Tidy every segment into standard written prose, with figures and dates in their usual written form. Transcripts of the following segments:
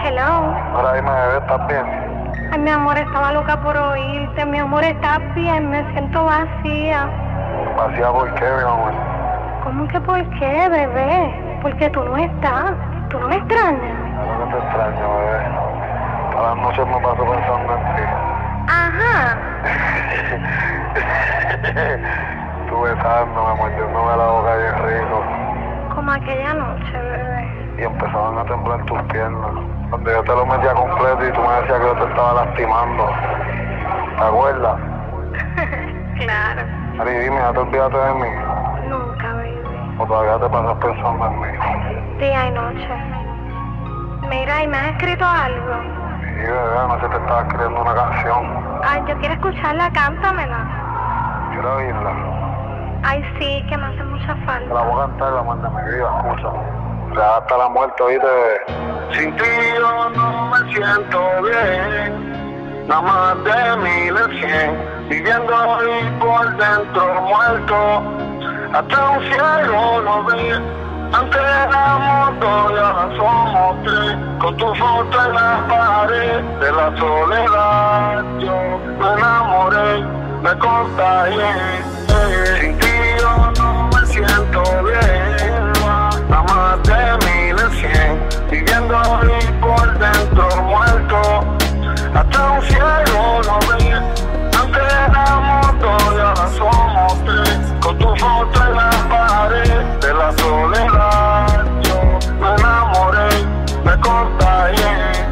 Hello. Ahora dime, bebé, ¿estás bien? Ay, mi amor, estaba loca por oírte. Mi amor, ¿estás bien? Me siento vacía. ¿Vacía por qué, mi amor? ¿Cómo que por qué, bebé? Porque tú no estás. ¿Tú no me extrañas? Claro que te extraño, bebé. Todas las noches me paso pensando en ti. Ajá. Tú besándome, mordiéndome la boca bien rico. Como aquella noche, bebé. Y empezaban a temblar tus piernas. Cuando yo te lo metía completo y tú me decías que yo te estaba lastimando. ¿Te acuerdas? Claro. Ari, dime, ¿ya te olvidaste de mí? Nunca, baby. ¿O todavía te pasas pensando en mí? Día y noche. Mira, ¿y me has escrito algo? Sí, bebé, anoche te estaba escribiendo una canción. Ay, yo quiero escucharla, cántamela. Quiero oírla. Ay, sí, que me hace mucha Te la falta. voy a cantar, la manda mi vida, escucha. Ya hasta la muerte, oíste, bebé. Sin ti yo no me siento bien. Nada más de 1100. Viviendo ahí por dentro muerto. Hasta un cielo no ve. Antes éramos dos y ahora somos tres. Con tu foto en la pared de la soledad yo me enamoré, me contagié. Sin ti yo no me siento bien. Nada más de 1100. Viviendo ahí por dentro muerto. Hasta un cielo no ve. Antes éramos dos y ahora somos tres. Con tu foto en la pared de la soledad yo me enamoré, me contagié.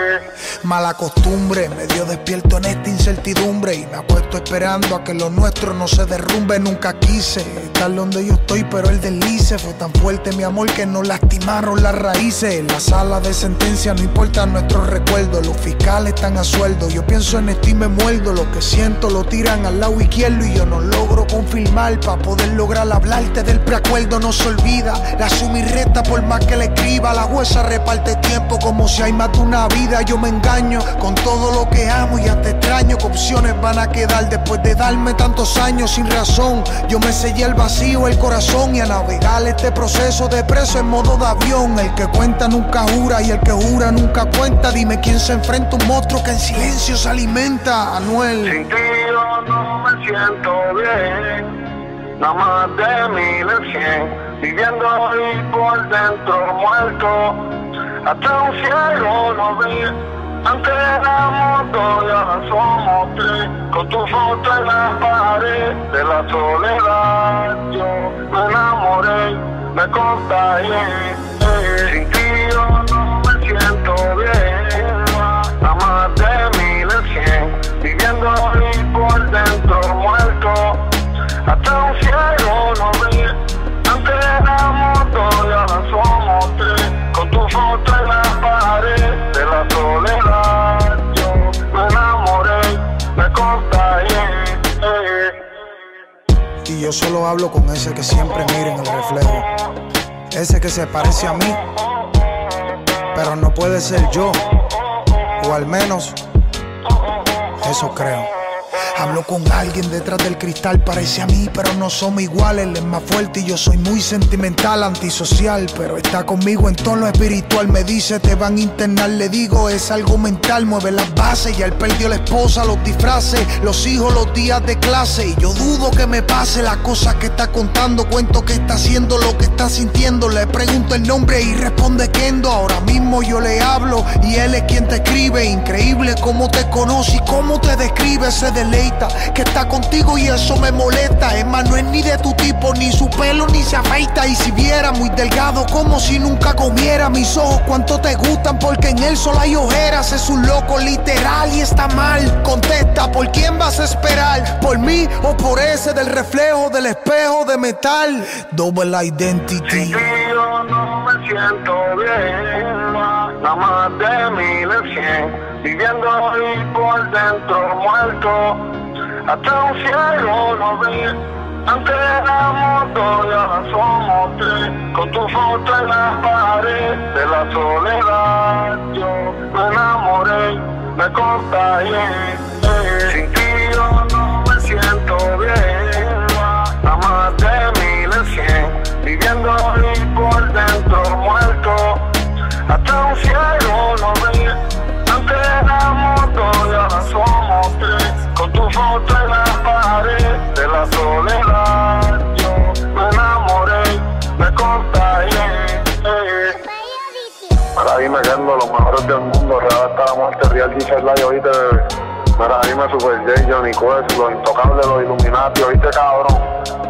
Mala costumbre, medio despierto en esta incertidumbre y me apuesto esperando a que lo nuestro no se derrumbe. Nunca quise estar donde yo estoy, pero el deslice fue tan fuerte, mi amor, que nos lastimaron las raíces. En la sala de sentencia no importan nuestros recuerdos, los fiscales están a sueldo. Yo pienso en esto y me muerdo, lo que siento lo tiran al lado izquierdo y yo no logro confirmar para poder lograr hablarte del preacuerdo. No se olvida, la suma y resta por más que le escriba. La jueza reparte tiempo como si hay más de una vida. Yo me engaño con todo lo que amo y hasta extraño que opciones van a quedar después de darme tantos años sin razón. Yo me sellé el vacío, el corazón y a navegar este proceso de preso en modo de avión. El que cuenta nunca jura y el que jura nunca cuenta. Dime quién se enfrenta a un monstruo que en silencio se alimenta. Anuel. Sin ti yo no me siento bien. Nada más de 1100. Viviendo ahí por dentro muerto. Hasta un cielo no ve. Antes éramos dos y ahora somos tres. Con tu foto en la pared de la soledad yo me enamoré, me contagié. Sin ti yo no me siento bien. Nada más de 1100. Viviendo ahí por dentro muerto. Hasta un cielo no ve. Antes éramos dos y ahora somos tres. Con tu foto en la pared de la soledad yo me enamoré, me contagié. Y yo solo hablo con ese que siempre mira en el reflejo, ese que se parece a mí, pero no puede ser yo, o al menos eso creo. Hablo con alguien detrás del cristal, parece a mí, pero no somos iguales. Él es más fuerte y yo soy muy sentimental, antisocial, pero está conmigo en todo lo espiritual. Me dice, te van a internar, le digo, es algo mental. Mueve las bases, ya él perdió la esposa, los disfraces, los hijos, los días de clase. Y yo dudo que me pase las cosas que está contando. Cuento que está haciendo lo que está sintiendo. Le pregunto el nombre y responde Kendo. Ahora mismo yo le hablo y él es quien te escribe. Increíble cómo te conoce y cómo te describe. Se deleita que está contigo y eso me molesta. Es más, no es ni de tu tipo, ni su pelo ni se afeita. Y si viera muy delgado como si nunca comiera. Mis ojos cuánto te gustan porque en él solo hay ojeras. Es un loco literal y está mal. Contesta, ¿por quién vas a esperar? ¿Por mí o por ese del reflejo del espejo de metal? Double Identity. Sin ti yo no me siento bien. Nada más de 1100. Viviendo ahí por dentro muerto. Hasta un cielo no ve. Antes éramos dos y ahora somos tres. Con tu foto en la pared de la soledad yo me enamoré, me contagié. Sin ti yo no me siento bien. Nada más de 1100. Viviendo ahí por dentro muerto. Hasta un cielo no ve. tu foto en la pared de la soledad. Yo me enamoré, me contagié. Mira, ahí me quedo los mejores del mundo. Real hasta la muerte, Real G. Live, oíste, bebé. Mira, ahí me Super J, Johnny Quest, los Intocables, los Illuminati, oíste, cabrón.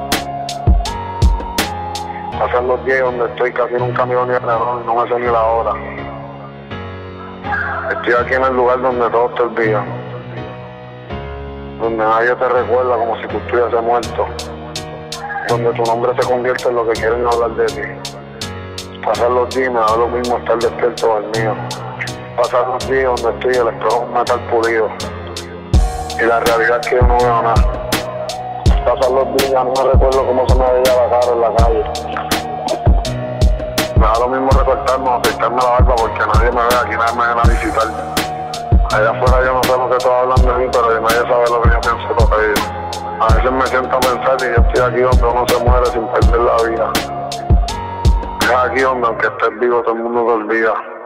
Pasan los días donde estoy casi en un camión y el error y no me sé ni la hora. Estoy aquí en el lugar donde todos te olvidan, donde nadie te recuerda como si tú estuvieses muerto, donde tu nombre se convierte en lo que quieren hablar de ti. Pasan los días y me da lo mismo estar despierto del mío. Pasan los días donde estoy el espejo es un metal pulido y la realidad es que yo no veo nada. Pasan los días, no me recuerdo cómo se me veía la cara en la calle. Me da lo mismo recortarme o afeitarme la barba porque nadie me ve, aquí nadie me viene a visitar. Allá afuera yo no sé lo que todos hablan de mí, pero nadie sabe lo que yo pienso lo que ellos. A veces me siento a pensar y yo estoy aquí donde uno se muere sin perder la vida. Es aquí donde aunque estés vivo todo el mundo te olvida.